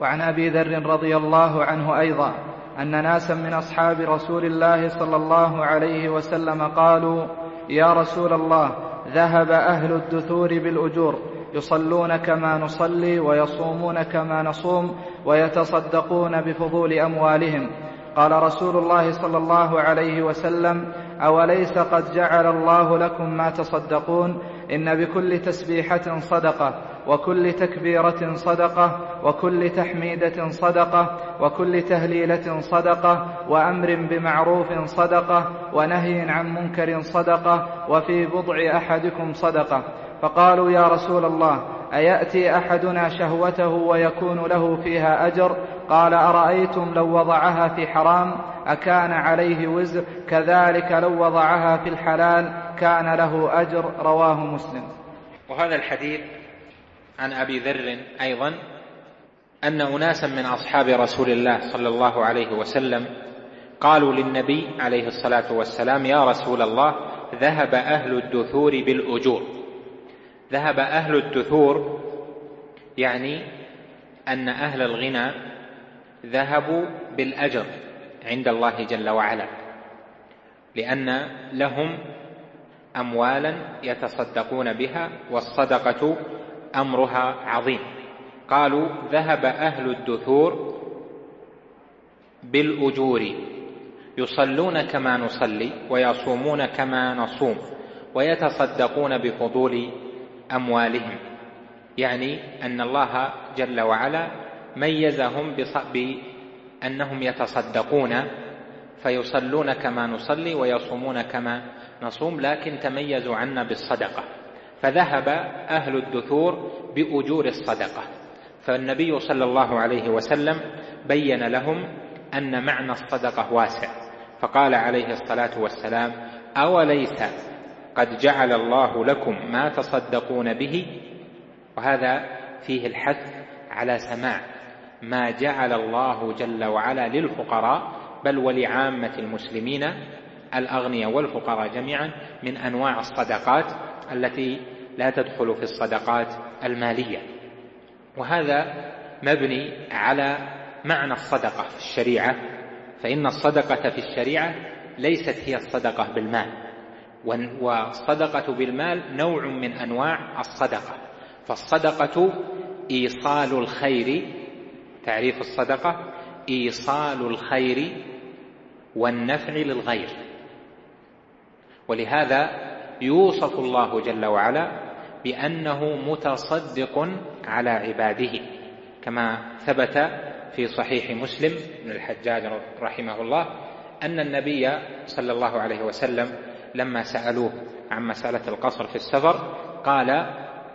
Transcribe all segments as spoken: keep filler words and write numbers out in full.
وعن أبي ذر رضي الله عنه أيضا أن ناسا من أصحاب رسول الله صلى الله عليه وسلم قالوا: يا رسول الله، ذهب أهل الدثور بالأجور، يصلون كما نصلي ويصومون كما نصوم ويتصدقون بفضول أموالهم. قال رسول الله صلى الله عليه وسلم: أوليس قد جعل الله لكم ما تصدقون؟ إن بكل تسبيحة صدقة، وكل تكبيرة صدقة، وكل تحميدة صدقة، وكل تهليلة صدقة، وأمر بمعروف صدقة، ونهي عن منكر صدقة، وفي بضع أحدكم صدقة. فقالوا: يا رسول الله، أيأتي أحدنا شهوته ويكون له فيها أجر؟ قال: أرأيتم لو وضعها في حرام أكان عليه وزر؟ كذلك لو وضعها في الحلال كان له أجر. رواه مسلم. وهذا الحديث عن أبي ذر أيضا أن أناسا من أصحاب رسول الله صلى الله عليه وسلم قالوا للنبي عليه الصلاة والسلام: يا رسول الله، ذهب أهل الدثور بالأجور. ذهب أهل الدثور يعني أن أهل الغنى ذهبوا بالأجر عند الله جل وعلا، لأن لهم أموالا يتصدقون بها، والصدقة أمرها عظيم. قالوا: ذهب أهل الدثور بالأجور، يصلون كما نصلي ويصومون كما نصوم ويتصدقون بفضول أموالهم، يعني أن الله جل وعلا ميزهم بأنهم يتصدقون، فيصلون كما نصلي ويصومون كما نصوم، لكن تميزوا عنا بالصدقة. فذهب أهل الدثور بأجور الصدقة، فالنبي صلى الله عليه وسلم بين لهم أن معنى الصدقة واسع، فقال عليه الصلاة والسلام: أوليس قد جعل الله لكم ما تصدقون به؟ وهذا فيه الحث على سماع ما جعل الله جل وعلا للفقراء بل ولعامة المسلمين الأغنياء والفقراء جميعا من أنواع الصدقات التي لا تدخل في الصدقات المالية. وهذا مبني على معنى الصدقة في الشريعة، فإن الصدقة في الشريعة ليست هي الصدقة بالمال، والصدقة بالمال نوع من أنواع الصدقة. فالصدقة إيصال الخير، تعريف الصدقة إيصال الخير والنفع للغير، ولهذا يوصف الله جل وعلا بأنه متصدق على عباده، كما ثبت في صحيح مسلم بن الحجاج رحمه الله أن النبي صلى الله عليه وسلم لما سألوه عن مسألة القصر في السفر قال: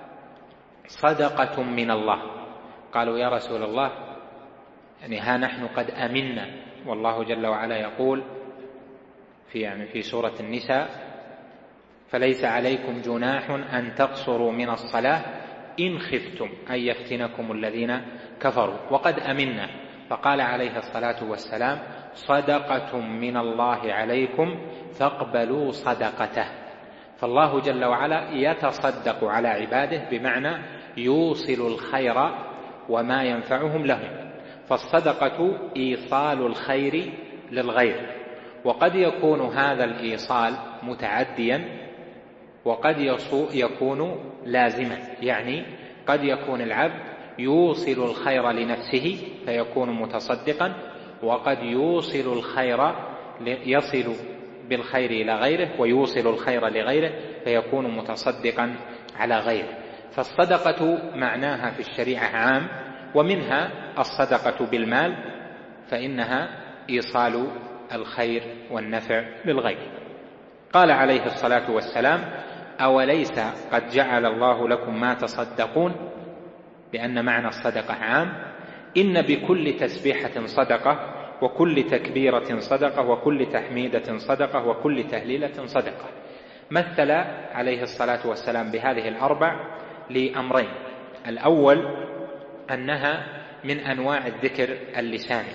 صدقة من الله. قالوا: يا رسول الله، يعني ها نحن قد أمنا، والله جل وعلا يقول في يعني في سورة النساء: فليس عليكم جناح أن تقصروا من الصلاة إن خفتم أن يفتنكم الذين كفروا، وقد أمنا. فقال عليه الصلاة والسلام: صدقة من الله عليكم فاقبلوا صدقته. فالله جل وعلا يتصدق على عباده، بمعنى يوصل الخير وما ينفعهم لهم. فالصدقة إيصال الخير للغير، وقد يكون هذا الإيصال متعديا، وقد يكون لازما، يعني قد يكون العبد يوصل الخير لنفسه فيكون متصدقا، وقد يوصل الخير يصل بالخير إلى غيره ويوصل الخير لغيره فيكون متصدقا على غيره. فالصدقة معناها في الشريعة عام، ومنها الصدقة بالمال، فإنها إيصال الخير والنفع للغير. قال عليه الصلاة والسلام: أوليس قد جعل الله لكم ما تصدقون؟ لأن معنى الصدقة عام. إن بكل تسبيحة صدقة، وكل تكبيرة صدقة، وكل تحميدة صدقة، وكل تهليلة صدقة. مثل عليه الصلاة والسلام بهذه الأربع لأمرين: الأول أنها من أنواع الذكر اللساني،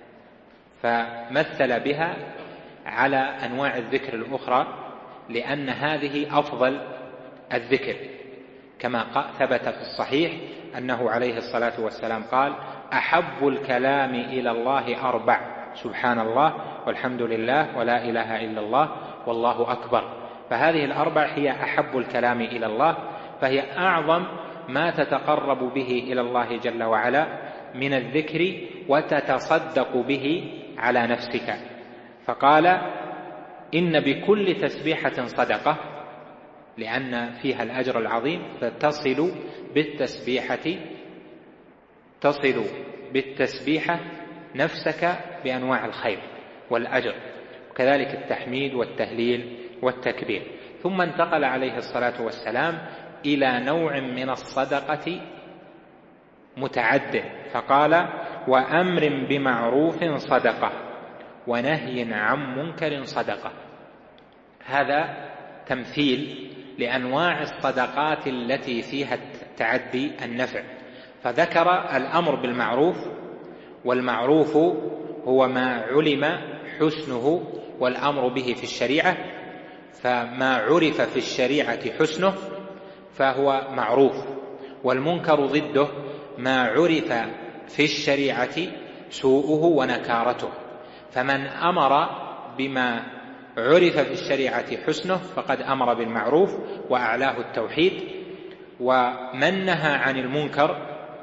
فمثل بها على أنواع الذكر الأخرى لأن هذه أفضل الذكر، كما ثبت في الصحيح أنه عليه الصلاة والسلام قال: أحب الكلام إلى الله أربع: سبحان الله والحمد لله ولا إله إلا الله والله أكبر. فهذه الأربع هي أحب الكلام إلى الله، فهي أعظم ما تتقرب به إلى الله جل وعلا من الذكر وتتصدق به على نفسك. فقال: إن بكل تسبيحة صدقة، لأن فيها الأجر العظيم، فتصل بالتسبيحة تصل بالتسبيحة نفسك بأنواع الخير والأجر، وكذلك التحميد والتهليل والتكبير. ثم انتقل عليه الصلاة والسلام إلى نوع من الصدقة متعدد، فقال: وأمر بمعروف صدقة ونهي عن منكر صدقة. هذا تمثيل لأنواع الصدقات التي فيها تعدي النفع، فذكر الأمر بالمعروف، والمعروف هو ما علم حسنه والأمر به في الشريعة، فما عرف في الشريعة حسنه فهو معروف، والمنكر ضده ما عرف في الشريعة سوءه ونكارته. فمن أمر بما عرف في الشريعة حسنه فقد أمر بالمعروف وأعلاه التوحيد، ومن نهى عن المنكر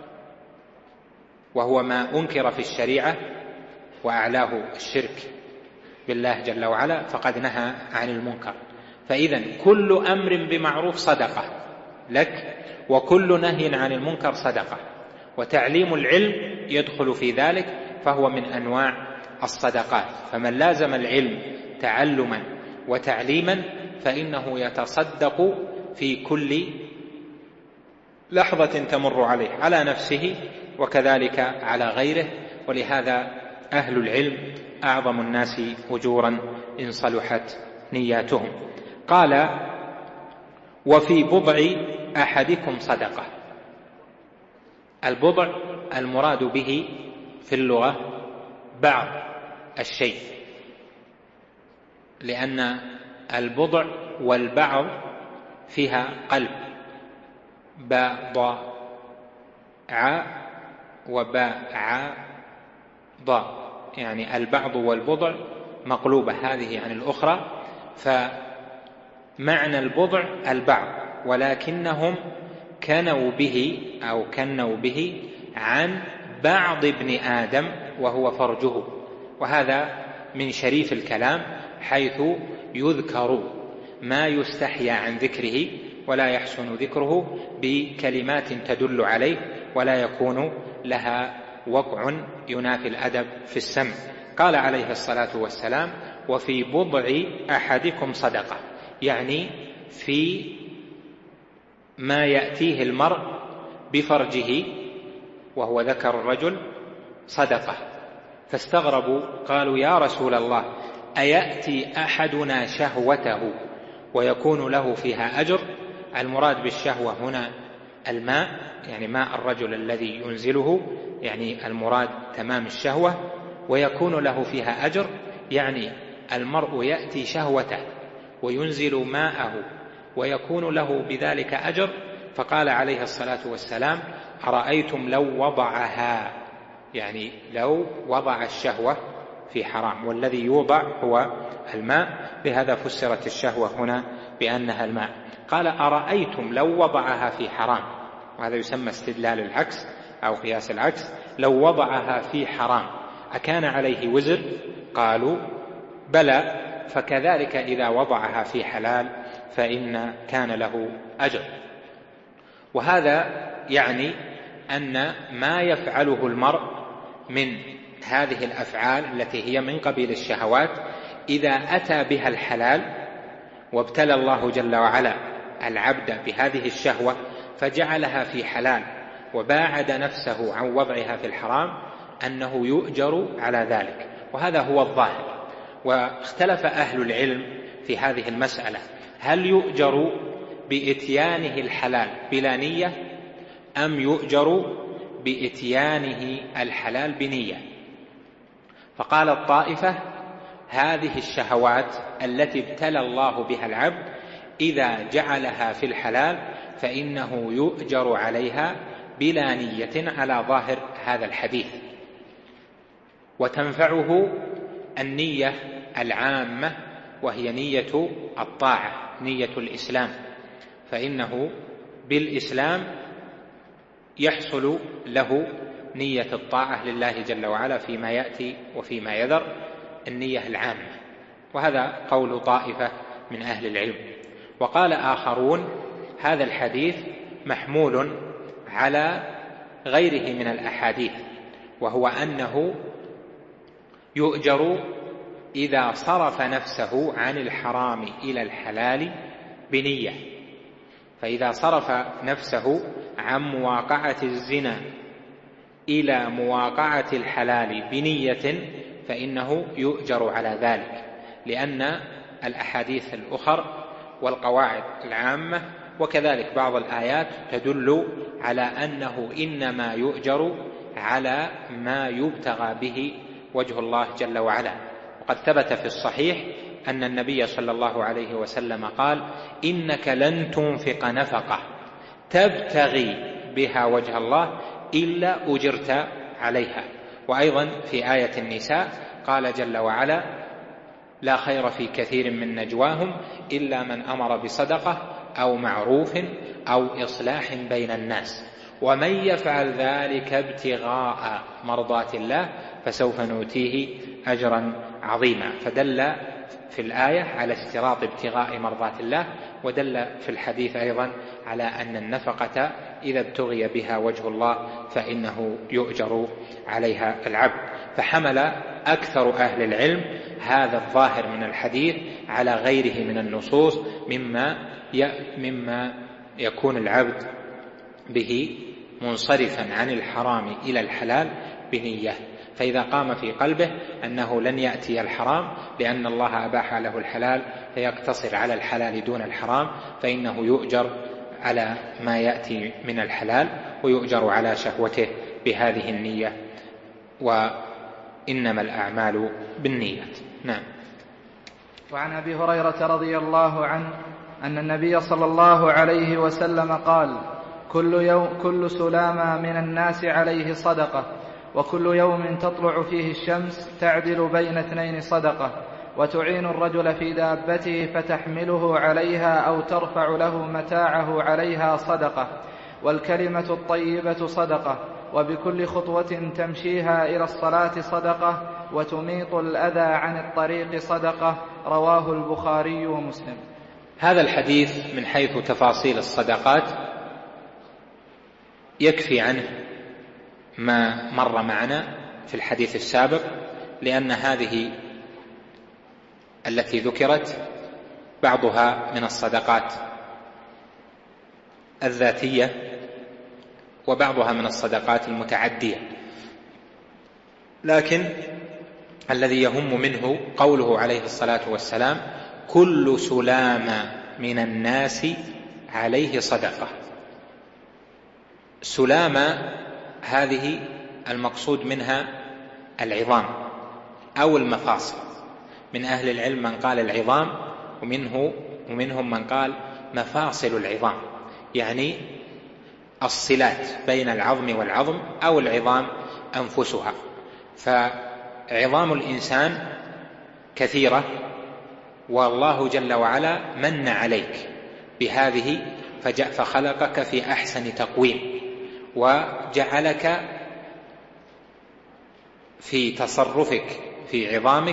وهو ما أنكر في الشريعة وأعلاه الشرك بالله جل وعلا فقد نهى عن المنكر. فإذن كل أمر بمعروف صدقة لك، وكل نهي عن المنكر صدقة، وتعليم العلم يدخل في ذلك، فهو من أنواع الصدقات. فمن لازم العلم تعلما وتعليما فإنه يتصدق في كل لحظة تمر عليه على نفسه وكذلك على غيره. ولهذا أهل العلم أعظم الناس أجورا إن صلحت نياتهم. قال: وفي بضع أحدكم صدقة. البضع المراد به في اللغة بعض الشيء، لأن البضع والبعض فيها قلب، باء ضاء ع وباء ع ضاء، يعني البعض والبضع مقلوبة هذه عن الأخرى، فمعنى البضع البعض، ولكنهم كنوا به أو كنوا به عن بعض ابن آدم وهو فرجه. وهذا من شريف الكلام، حيث يذكر ما يستحيا عن ذكره ولا يحسن ذكره بكلمات تدل عليه، ولا يكون لها وقع ينافي الأدب في السمع. قال عليه الصلاة والسلام: وفي بضع أحدكم صدقة، يعني في ما يأتيه المرء بفرجه وهو ذكر الرجل صدقة. فاستغربوا قالوا: يا رسول الله، أيأتي أحدنا شهوته ويكون له فيها أجر؟ المراد بالشهوة هنا الماء، يعني ماء الرجل الذي ينزله، يعني المراد تمام الشهوة. ويكون له فيها أجر، يعني المرء يأتي شهوته وينزل ماءه ويكون له بذلك أجر. فقال عليه الصلاة والسلام: أرأيتم لو وضعها، يعني لو وضع الشهوة في حرام، والذي يوضع هو الماء، لهذا فسرت الشهوة هنا بأنها الماء. قال: أرأيتم لو وضعها في حرام، وهذا يسمى استدلال العكس أو قياس العكس. لو وضعها في حرام أكان عليه وزر؟ قالوا: بلى. فكذلك إذا وضعها في حلال فإن كان له أجر. وهذا يعني أن ما يفعله المرء من هذه الأفعال التي هي من قبيل الشهوات، إذا أتى بها الحلال وابتلى الله جل وعلا العبد بهذه الشهوة فجعلها في حلال وباعد نفسه عن وضعها في الحرام، أنه يؤجر على ذلك. وهذا هو الظاهر. واختلف أهل العلم في هذه المسألة: هل يؤجر بإتيانه الحلال بلا نية، أم يؤجر بإتيانه الحلال بنية؟ فقال الطائفة: هذه الشهوات التي ابتلى الله بها العبد إذا جعلها في الحلال فإنه يؤجر عليها بلا نية على ظاهر هذا الحديث. وتنفعه النية العامة وهي نية الطاعة، نية الإسلام، فإنه بالإسلام يحصل له نية الطاعة لله جل وعلا فيما يأتي وفيما يذر، النية العامة. وهذا قول طائفة من أهل العلم. وقال آخرون هذا الحديث محمول على غيره من الأحاديث، وهو أنه يؤجر إذا صرف نفسه عن الحرام إلى الحلال بنية. فإذا صرف نفسه عن مواقعة الزنا إلى مواقعة الحلال بنية فإنه يؤجر على ذلك، لأن الأحاديث الأخر والقواعد العامة وكذلك بعض الآيات تدل على أنه إنما يؤجر على ما يبتغى به وجه الله جل وعلا. وقد ثبت في الصحيح أن النبي صلى الله عليه وسلم قال: إنك لن تنفق نفقة تبتغي بها وجه الله إلا أجرت عليها. وأيضا في آية النساء قال جل وعلا: لا خير في كثير من نجواهم إلا من أمر بصدقة أو معروف أو إصلاح بين الناس ومن يفعل ذلك ابتغاء مرضات الله فسوف نؤتيه أجرا عظيما. فدل في الآية على اشتراط ابتغاء مرضات الله، ودل في الحديث أيضا على أن النفقة إذا ابتغي بها وجه الله فإنه يؤجر عليها العبد. فحمل أكثر أهل العلم هذا الظاهر من الحديث على غيره من النصوص مما مما يكون العبد به منصرفا عن الحرام إلى الحلال بنية. فإذا قام في قلبه أنه لن يأتي الحرام لأن الله أباح له الحلال فيقتصر على الحلال دون الحرام، فإنه يؤجر على ما يأتي من الحلال ويؤجر على شهوته بهذه النية. وإنما الأعمال بالنيات. نعم. وعن أبي هريرة رضي الله عنه أن النبي صلى الله عليه وسلم قال: كل, يوم كل سلامة من الناس عليه صدقة، وكل يوم تطلع فيه الشمس تعدل بين اثنين صدقة، وتعين الرجل في دابته فتحمله عليها أو ترفع له متاعه عليها صدقة، والكلمة الطيبة صدقة، وبكل خطوة تمشيها إلى الصلاة صدقة، وتميط الأذى عن الطريق صدقة. رواه البخاري ومسلم. هذا الحديث من حيث تفاصيل الصدقات يكفي عنه ما مر معنا في الحديث السابق، لأن هذه التي ذكرت بعضها من الصدقات الذاتية وبعضها من الصدقات المتعدية، لكن الذي يهم منه قوله عليه الصلاة والسلام: كل سلامة من الناس عليه صدقة. سلامة هذه المقصود منها العظام أو المفاصل. من أهل العلم من قال العظام، ومنه ومنهم من قال مفاصل العظام، يعني الصلات بين العظم والعظم أو العظام أنفسها. فعظام الإنسان كثيرة، والله جل وعلا من عليك بهذه فجاء فخلقك في أحسن تقويم، وجعلك في تصرفك في عظامك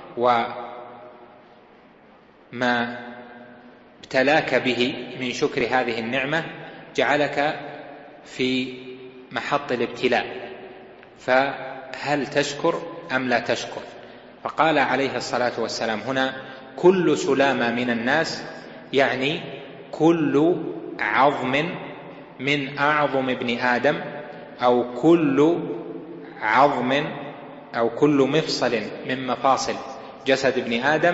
وما ابتلاك به من شكر هذه النعمة جعلك في محط الابتلاء، فهل تشكر أم لا تشكر؟ فقال عليه الصلاة والسلام هنا: كل سلامة من الناس، يعني كل عظم من أعظم ابن آدم، أو كل عظم أو كل مفصل من مفاصل جسد ابن آدم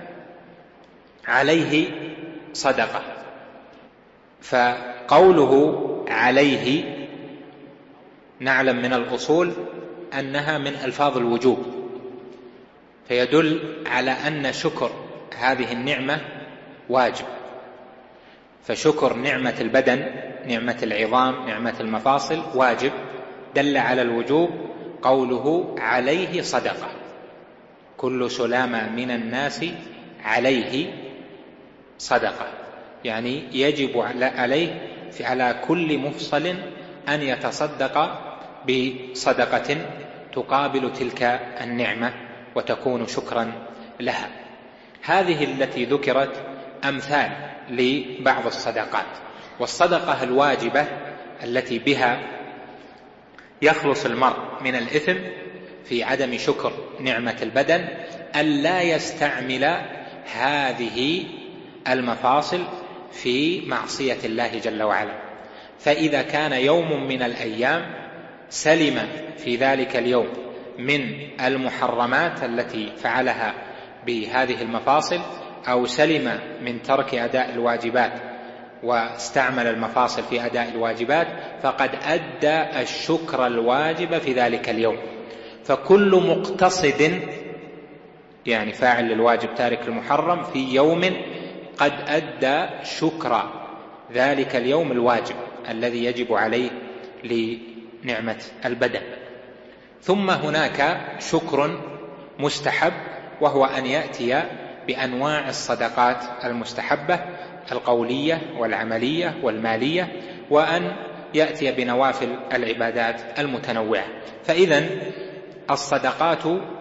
عليه صدقة. فقوله عليه نعلم من الأصول أنها من ألفاظ الوجوب، فيدل على أن شكر هذه النعمة واجب. فشكر نعمة البدن نعمة العظام، نعمة المفاصل واجب، دل على الوجوب قوله عليه صدقة، كل سلامة من الناس عليه صدقة، يعني يجب عليه على كل مفصل أن يتصدق بصدقة تقابل تلك النعمة وتكون شكرا لها. هذه التي ذكرت أمثال لبعض الصدقات. والصدقة الواجبة التي بها يخلص المرء من الإثم في عدم شكر نعمة البدن ألا يستعمل هذه المفاصل في معصية الله جل وعلا. فإذا كان يوم من الأيام سلم في ذلك اليوم من المحرمات التي فعلها بهذه المفاصل، أو سلم من ترك أداء الواجبات واستعمل المفاصل في أداء الواجبات، فقد أدى الشكر الواجب في ذلك اليوم. فكل مقتصد، يعني فاعل للواجب تارك المحرم، في يوم قد أدى شكر ذلك اليوم الواجب الذي يجب عليه لنعمة البدن. ثم هناك شكر مستحب، وهو أن يأتي بأنواع الصدقات المستحبة القولية والعملية والمالية، وأن يأتي بنوافل العبادات المتنوعة. فإذن الصدقات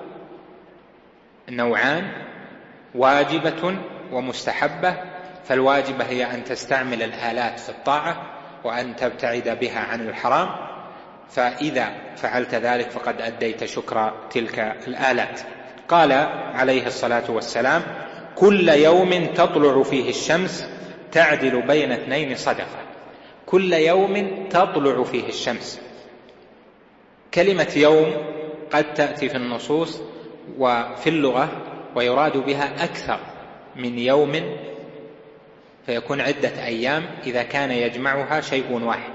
نوعان: واجبة ومستحبة. فالواجبة هي أن تستعمل الآلات في الطاعة وأن تبتعد بها عن الحرام، فإذا فعلت ذلك فقد أديت شكر تلك الآلات. قال عليه الصلاة والسلام: كل يوم تطلع فيه الشمس تعدل بين اثنين صدقة. كل يوم تطلع فيه الشمس. كلمة يوم قد تأتي في النصوص وفي اللغة ويراد بها أكثر من يوم، فيكون عدة أيام إذا كان يجمعها شيء واحد،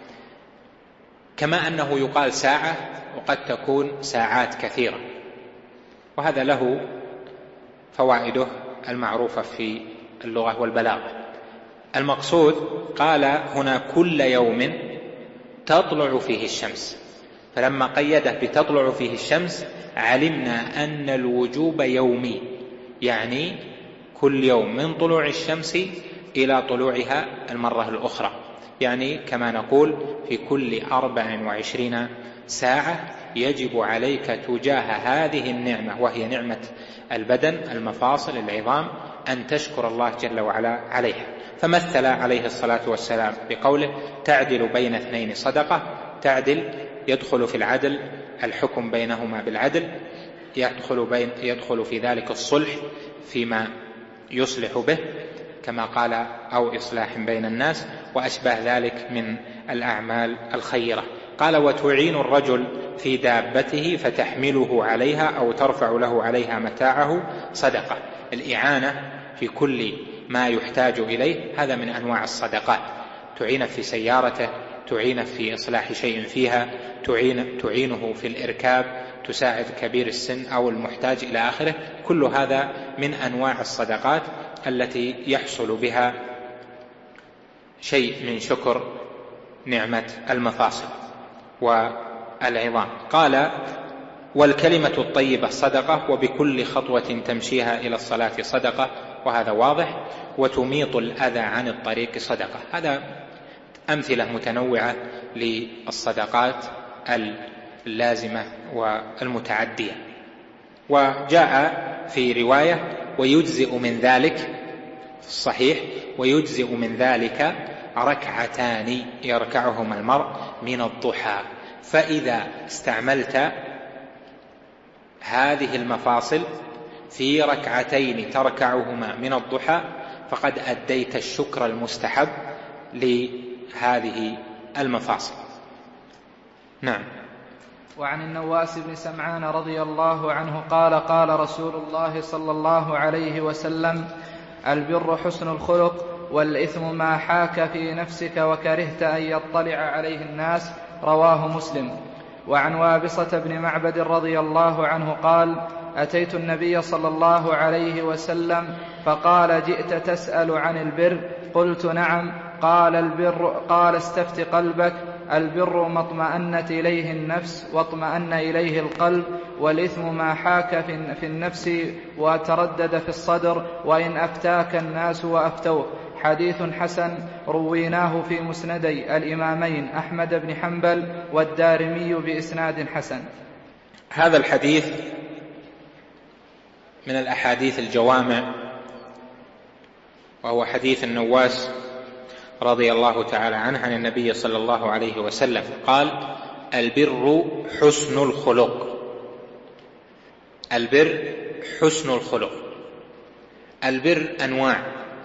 كما أنه يقال ساعة وقد تكون ساعات كثيرة، وهذا له فوائده المعروفة في اللغة والبلاغة. المقصود قال هنا كل يوم تطلع فيه الشمس، فلما قيده بتطلع فيه الشمس علمنا أن الوجوب يومي، يعني كل يوم من طلوع الشمس إلى طلوعها المرة الأخرى، يعني كما نقول في كل أربع وعشرين ساعة يجب عليك تجاه هذه النعمة وهي نعمة البدن المفاصل العظام أن تشكر الله جل وعلا عليها. فمثل عليه الصلاة والسلام بقوله تعدل بين اثنين صدقة. تعدل يدخل في العدل الحكم بينهما بالعدل، يدخل, بين يدخل في ذلك الصلح فيما يصلح به كما قال أو إصلاح بين الناس وأشبه ذلك من الأعمال الخيرة. قال وتعين الرجل في دابته فتحمله عليها أو ترفع له عليها متاعه صدقة. الإعانة في كل ما يحتاج إليه هذا من أنواع الصدقات، تعين في سيارته، تعين في إصلاح شيء فيها، تعين تعينه في الإركاب، تساعد كبير السن أو المحتاج إلى آخره. كل هذا من أنواع الصدقات التي يحصل بها شيء من شكر نعمة المفاصل والعظام. قال والكلمة الطيبة صدقة، وبكل خطوة تمشيها إلى الصلاة صدقة، وهذا واضح. وتميط الأذى عن الطريق صدقة. هذا أمثلة متنوعة للصدقات اللازمة والمتعدية. وجاء في رواية ويجزئ من ذلك في الصحيح ويجزئ من ذلك ركعتان يركعهما المرء من الضحى. فإذا استعملت هذه المفاصل في ركعتين تركعهما من الضحى فقد أديت الشكر المستحب لهذه المفاصل. نعم. وعن النواس بن سمعان رضي الله عنه قال قال رسول الله صلى الله عليه وسلم البر حسن الخلق والإثم ما حاك في نفسك وكرهت أن يطلع عليه الناس. رواه مسلم. وعن وابصة بن معبد رضي الله عنه قال أتيت النبي صلى الله عليه وسلم فقال جئت تسأل عن البر؟ قلت نعم. قال البر قال استفت قلبك البر ما اطمأنت إليه النفس واطمأن إليه القلب، والإثم ما حاك في النفس وتردد في الصدر وإن أفتاك الناس وأفتوك. حديث حسن رويناه في مسندي الإمامين أحمد بن حنبل والدارمي بإسناد حسن. هذا الحديث من الأحاديث الجوامع، وهو حديث النواس رضي الله تعالى عنه عن النبي صلى الله عليه وسلم قال: البر حسن الخلق. البر حسن الخلق. البر أنواع،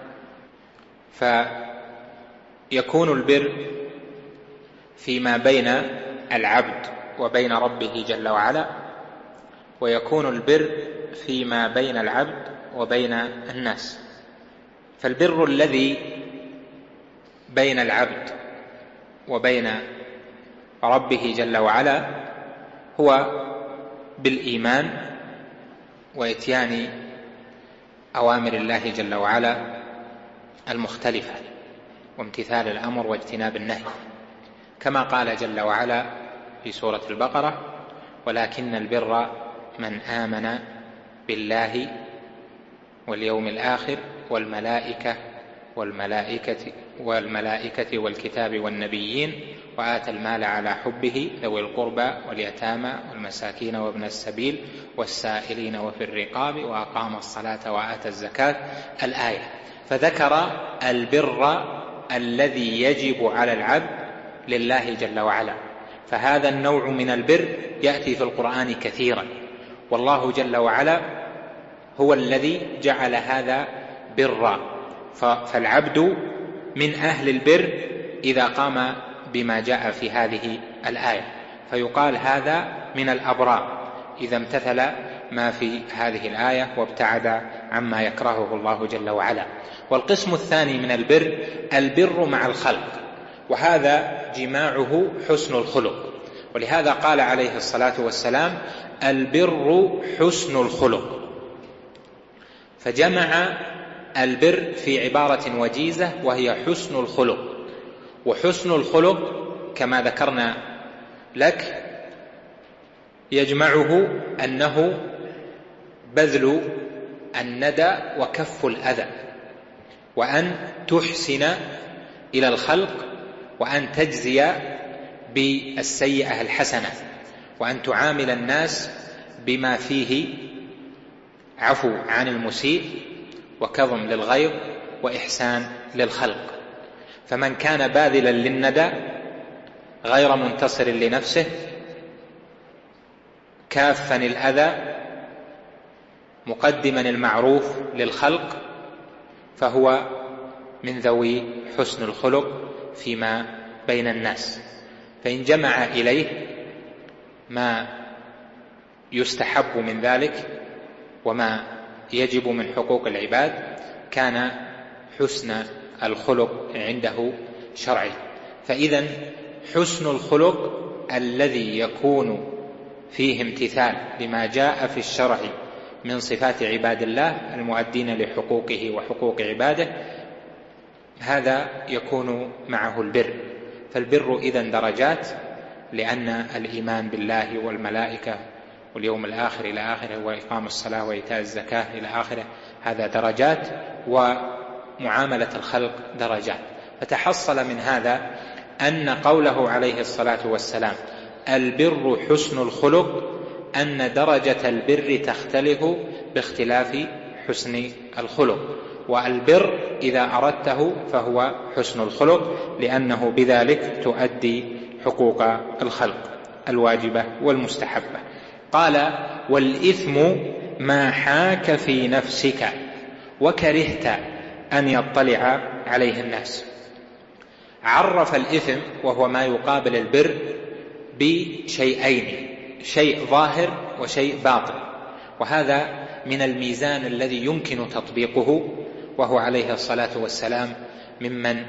فيكون البر فيما بين العبد وبين ربه جل وعلا، ويكون البر فيما بين العبد وبين الناس. فالبر الذي بين العبد وبين ربه جل وعلا هو بالإيمان وإتيان أوامر الله جل وعلا المختلفة وامتثال الأمر واجتناب النهي، كما قال جل وعلا في سورة البقرة: ولكن البر من آمن بالله واليوم الآخر والملائكة والملائكة والملائكة والكتاب والنبيين وآتى المال على حبه ذوي القربى واليتامى والمساكين وابن السبيل والسائلين وفي الرقاب وأقام الصلاة وآتى الزكاة. الآية. فذكر البر الذي يجب على العبد لله جل وعلا، فهذا النوع من البر يأتي في القرآن كثيرا، والله جل وعلا هو الذي جعل هذا برا. فالعبد من أهل البر إذا قام بما جاء في هذه الآية، فيقال هذا من الأبرار إذا امتثل ما في هذه الآية وابتعد عما يكرهه الله جل وعلا. والقسم الثاني من البر البر مع الخلق، وهذا جماعه حسن الخلق، ولهذا قال عليه الصلاة والسلام: البر حسن الخلق. فجمع البر في عبارة وجيزة وهي حسن الخلق. وحسن الخلق كما ذكرنا لك يجمعه أنه بذل الندى وكف الأذى، وأن تحسن إلى الخلق، وأن تجزي بالسيئة الحسنة، وأن تعامل الناس بما فيه عفو عن المسيء وكظم للغيظ وإحسان للخلق. فمن كان باذلا للندى غير منتصر لنفسه كافا الأذى مقدما المعروف للخلق، فهو من ذوي حسن الخلق فيما بين الناس. فإن جمع إليه ما يستحب من ذلك وما يجب من حقوق العباد كان حسن الخلق عنده شرعي. فإذا حسن الخلق الذي يكون فيه امتثال لما جاء في الشرع من صفات عباد الله المؤدين لحقوقه وحقوق عباده، هذا يكون معه البر. فالبر إذن درجات، لأن الإيمان بالله والملائكة واليوم الآخر إلى آخره وإقام الصلاة وإيتاء الزكاة إلى آخره هذا درجات، ومعاملة الخلق درجات. فتحصل من هذا أن قوله عليه الصلاة والسلام البر حسن الخلق أن درجة البر تختلف باختلاف حسن الخلق، والبر إذا أردته فهو حسن الخلق، لأنه بذلك تؤدي حقوق الخلق الواجبة والمستحبة. قال: والإثم ما حاك في نفسك وكرهت أن يطلع عليه الناس. عرف الإثم وهو ما يقابل البر بشيئين: شيء ظاهر وشيء باطن، وهذا من الميزان الذي يمكن تطبيقه، وهو عليه الصلاة والسلام ممن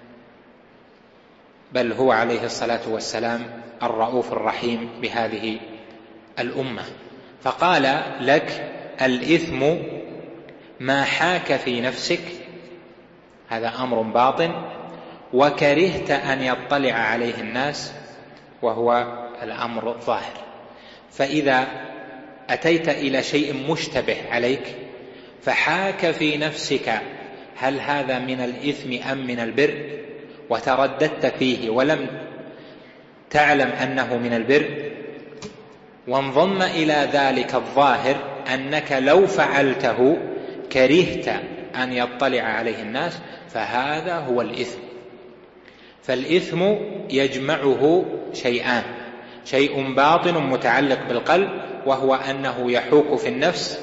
بل هو عليه الصلاة والسلام الرؤوف الرحيم بهذه الأمة. فقال لك: الإثم ما حاك في نفسك، هذا أمر باطن، وكرهت أن يطلع عليه الناس، وهو الأمر الظاهر. فإذا أتيت إلى شيء مشتبه عليك فحاك في نفسك هل هذا من الإثم أم من البر، وترددت فيه ولم تعلم أنه من البر، وانضم إلى ذلك الظاهر أنك لو فعلته كرهت أن يطلع عليه الناس، فهذا هو الإثم. فالإثم يجمعه شيئان: شيء باطن متعلق بالقلب، وهو أنه يحوك في النفس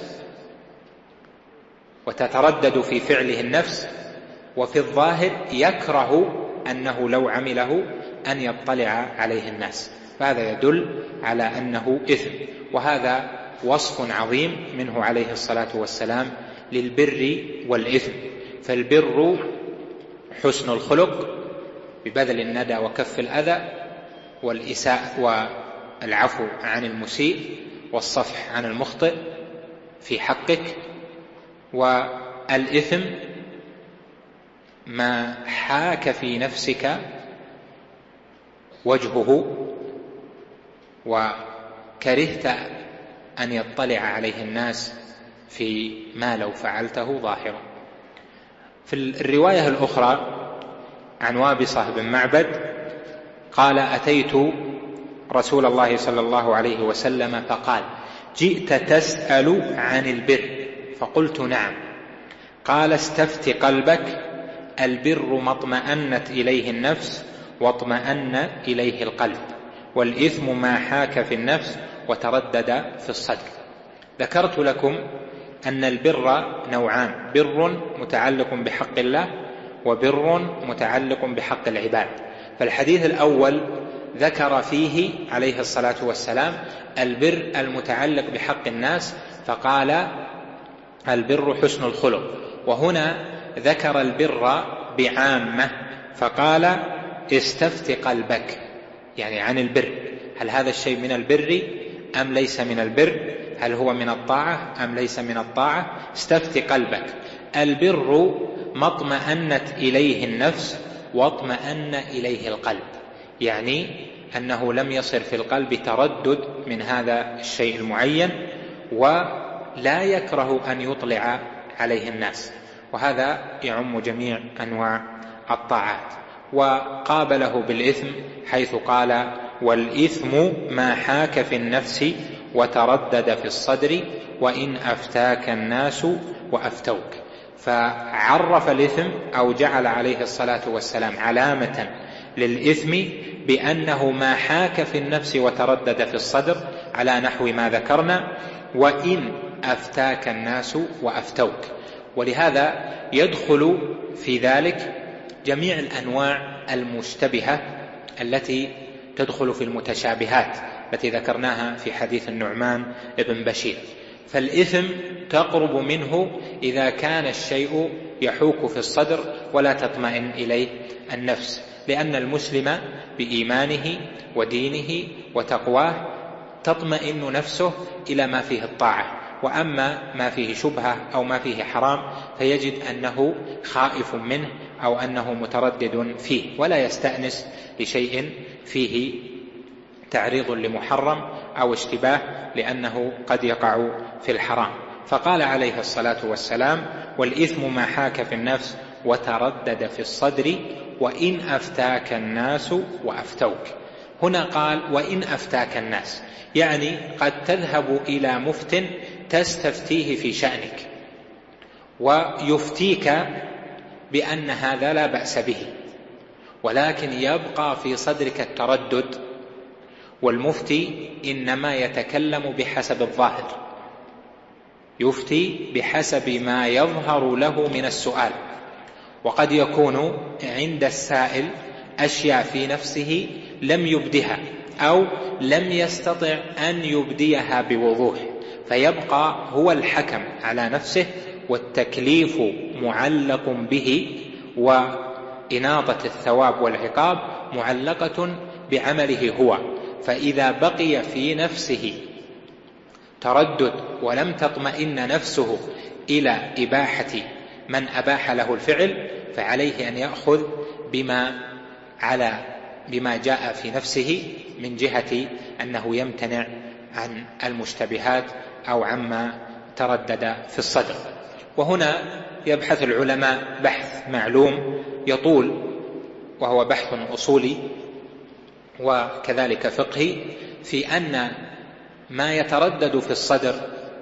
وتتردد في فعله النفس، وفي الظاهر يكره أنه لو عمله أن يطلع عليه الناس، فهذا يدل على أنه إثم. وهذا وصف عظيم منه عليه الصلاة والسلام للبر والإثم. فالبر حسن الخلق ببذل الندى وكف الأذى والإساءة والعفو عن المسيء والصفح عن المخطئ في حقك. والإثم ما حاك في نفسك وجهه وكرهت أن يطلع عليه الناس في ما لو فعلته ظاهرا. في الرواية الأخرى عن وابصة بن معبد قال: أتيت رسول الله صلى الله عليه وسلم فقال: جئت تسأل عن البر؟ فقلت: نعم. قال: استفت قلبك، البر ما اطمأنت إليه النفس واطمأن إليه القلب، والإثم ما حاك في النفس وتردد في الصدر. ذكرت لكم أن البر نوعان: بر متعلق بحق الله، وبر متعلق بحق العباد. فالحديث الأول ذكر فيه عليه الصلاة والسلام البر المتعلق بحق الناس، فقال: البر حسن الخلق. وهنا ذكر البر بعامة فقال: استفت قلبك، يعني عن البر، هل هذا الشيء من البر أم ليس من البر؟ هل هو من الطاعة أم ليس من الطاعة؟ استفت قلبك. البر ما اطمأنت إليه النفس واطمأن إليه القلب، يعني أنه لم يصر في القلب تردد من هذا الشيء المعين، ولا يكره أن يطلع عليه الناس، وهذا يعم جميع أنواع الطاعات. وقابله بالإثم حيث قال: والإثم ما حاك في النفس وتردد في الصدر وإن أفتاك الناس وأفتوك. فعرف الإثم أو جعل عليه الصلاة والسلام علامة للإثم بأنه ما حاك في النفس وتردد في الصدر على نحو ما ذكرنا: وإن أفتاك الناس وأفتوك. ولهذا يدخل في ذلك جميع الأنواع المشتبهة التي تدخل في المتشابهات التي ذكرناها في حديث النعمان بن بشير. فالإثم تقرب منه إذا كان الشيء يحوك في الصدر ولا تطمئن إليه النفس، لأن المسلم بإيمانه ودينه وتقواه تطمئن نفسه إلى ما فيه الطاعة، وأما ما فيه شبهة أو ما فيه حرام فيجد أنه خائف منه أو أنه متردد فيه، ولا يستأنس لشيء فيه تعريض لمحرم أو اشتباه، لأنه قد يقع في الحرام. فقال عليه الصلاة والسلام: والإثم ما حاك في النفس وتردد في الصدر وإن أفتاك الناس وأفتوك. هنا قال: وإن أفتاك الناس، يعني قد تذهب إلى مفت تستفتيه في شأنك ويفتيك بأن هذا لا بأس به، ولكن يبقى في صدرك التردد، والمفتي إنما يتكلم بحسب الظاهر، يفتي بحسب ما يظهر له من السؤال، وقد يكون عند السائل أشياء في نفسه لم يبدها أو لم يستطع أن يبديها بوضوح، فيبقى هو الحكم على نفسه، والتكليف معلق به، وإناطة الثواب والعقاب معلقة بعمله هو. فإذا بقي في نفسه تردد ولم تطمئن نفسه إلى إباحة من أباح له الفعل، فعليه أن يأخذ بما على بما جاء في نفسه من جهة أنه يمتنع عن المشتبهات أو عما تردد في الصدر. وهنا يبحث العلماء بحث معلوم يطول، وهو بحث أصولي وكذلك فقهي، في أن ما يتردد في الصدر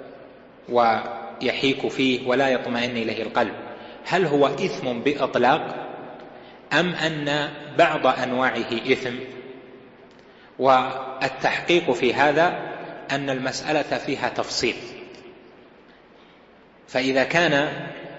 ويحيك فيه ولا يطمئن إليه القلب هل هو إثم بإطلاق أم أن بعض أنواعه إثم؟ والتحقيق في هذا أن المسألة فيها تفصيل. فإذا كان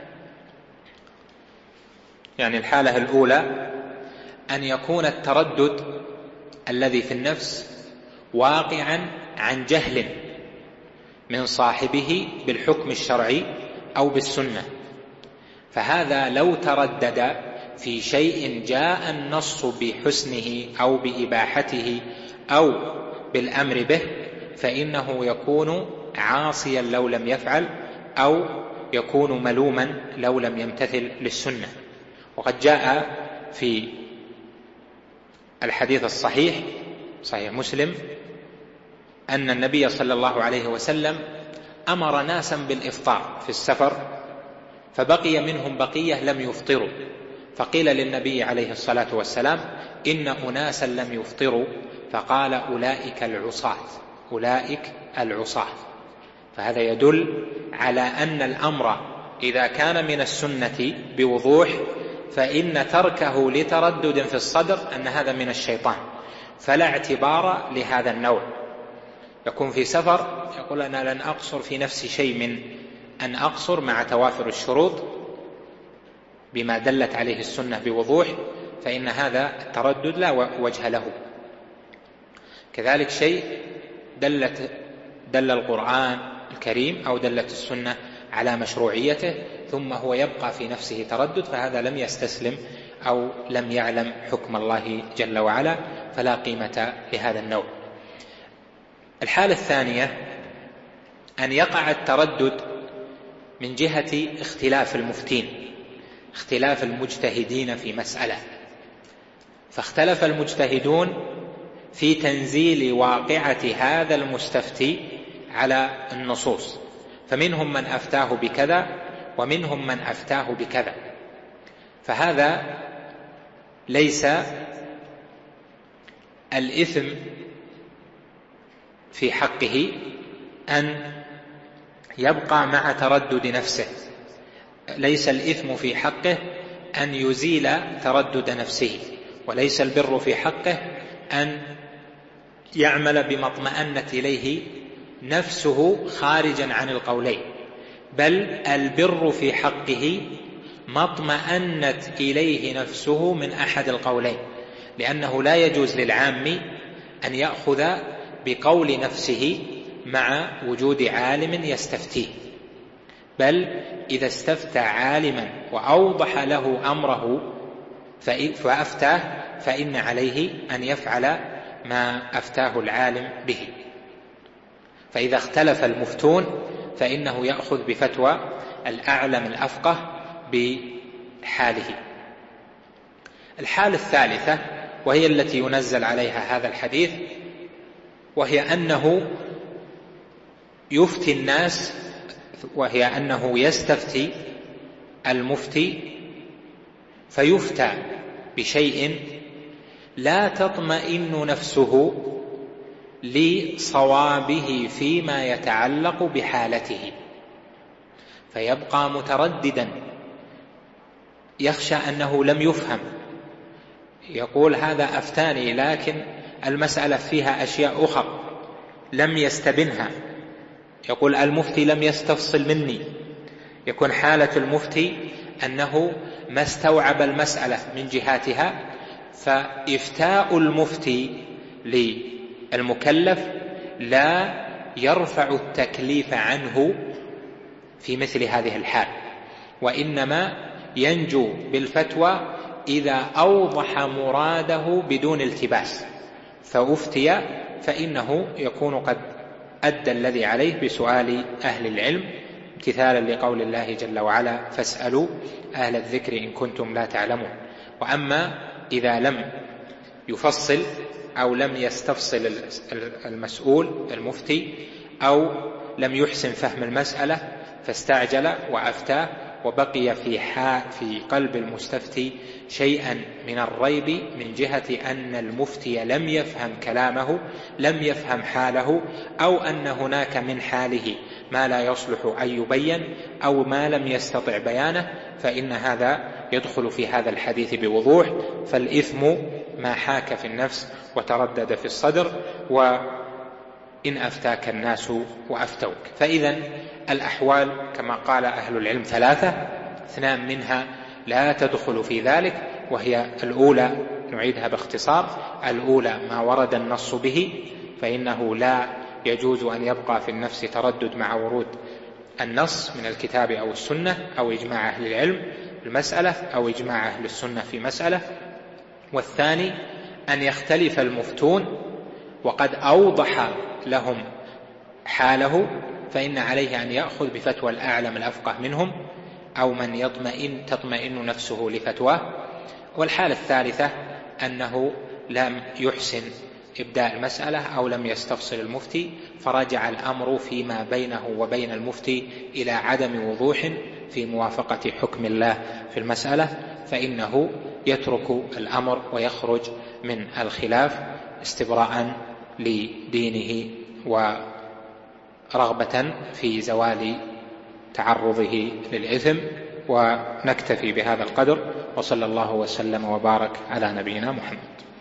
يعني الحالة الأولى أن يكون التردد الذي في النفس واقعا عن جهل من صاحبه بالحكم الشرعي أو بالسنة، فهذا لو تردد في شيء جاء النص بحسنه أو بإباحته أو بالأمر به فإنه يكون عاصيا لو لم يفعل، أو يكون ملوما لو لم يمتثل للسنة. وقد جاء في الحديث الصحيح صحيح مسلم أن النبي صلى الله عليه وسلم أمر ناسا بالإفطار في السفر فبقي منهم بقية لم يفطروا، فقيل للنبي عليه الصلاة والسلام إن أناسا لم يفطروا، فقال أولئك العصاة أولئك العصاة. فهذا يدل على أن الأمر إذا كان من السنة بوضوح فإن تركه لتردد في الصدر أن هذا من الشيطان، فلا اعتبار لهذا النوع. يكون في سفر يقول أنا لن أقصر في نفسي شيء من أن أقصر مع توافر الشروط بما دلت عليه السنة بوضوح، فإن هذا التردد لا وجه له. كذلك شيء دلت دل القرآن الكريم أو دلت السنة على مشروعيته ثم هو يبقى في نفسه تردد، فهذا لم يستسلم أو لم يعلم حكم الله جل وعلا، فلا قيمة لهذا النوع. الحالة الثانية أن يقع التردد من جهة اختلاف المفتين، اختلاف المجتهدين في مسألة، فاختلف المجتهدون في تنزيل واقعة هذا المستفتي على النصوص، فمنهم من أفتاه بكذا ومنهم من أفتاه بكذا، فهذا ليس الإثم في حقه أن يبقى مع تردد نفسه، ليس الإثم في حقه أن يزيل تردد نفسه، وليس البر في حقه أن يعمل بما اطمأنت إليه نفسه خارجا عن القولين، بل البر في حقه ما اطمأنت إليه نفسه من أحد القولين، لأنه لا يجوز للعام أن يأخذ بقول نفسه مع وجود عالم يستفتيه، بل إذا استفتى عالما وأوضح له أمره فأفتاه فإن عليه أن يفعل ما أفتاه العالم به. فإذا اختلف المفتون فإنه يأخذ بفتوى الأعلم الأفقه بحاله. الحالة الثالثة وهي التي ينزل عليها هذا الحديث، وهي أنه يفتي الناس، وهي أنه يستفتي المفتي فيفتى بشيء لا تطمئن نفسه لصوابه فيما يتعلق بحالته، فيبقى مترددا يخشى أنه لم يفهم، يقول هذا أفتاني لكن المسألة فيها أشياء أخرى لم يستبنها، يقول المفتي لم يستفصل مني، يكون حالة المفتي أنه ما استوعب المسألة من جهاتها، فإفتاء المفتي للمكلف لا يرفع التكليف عنه في مثل هذه الحال، وإنما ينجو بالفتوى إذا أوضح مراده بدون التباس، فأفتي فإنه يكون قد أدى الذي عليه بسؤال أهل العلم، امتثالا لقول الله جل وعلا فاسألوا أهل الذكر إن كنتم لا تعلمون. وأما إذا لم يفصل أو لم يستفصل المسؤول المفتي أو لم يحسن فهم المسألة فاستعجل وأفتاه، وبقي في في قلب المستفتي شيئا من الريب من جهة أن المفتي لم يفهم كلامه، لم يفهم حاله، أو أن هناك من حاله ما لا يصلح أن يبين أو ما لم يستطع بيانه، فإن هذا يدخل في هذا الحديث بوضوح. فالإثم ما حاك في النفس وتردد في الصدر، وإن أفتاك الناس وأفتوك. فإذا الأحوال كما قال أهل العلم ثلاثة، اثنان منها لا تدخل في ذلك، وهي الأولى نعيدها باختصار: الأولى ما ورد النص به، فإنه لا يجوز أن يبقى في النفس تردد مع ورود النص من الكتاب أو السنة أو إجماع أهل العلم في المسألة أو إجماع أهل السنة في مسألة. والثاني أن يختلف المفتون وقد أوضح لهم حاله، فإن عليه أن يأخذ بفتوى الأعلم الأفقه منهم أو من يطمئن تطمئن نفسه لفتواه. والحالة الثالثة أنه لم يحسن إبداء المسألة أو لم يستفصل المفتي، فرجع الأمر فيما بينه وبين المفتي إلى عدم وضوح في موافقة حكم الله في المسألة، فإنه يترك الأمر ويخرج من الخلاف استبراء لدينه ورغبة في زوال تعرضه للإثم. ونكتفي بهذا القدر، وصلى الله وسلم وبارك على نبينا محمد.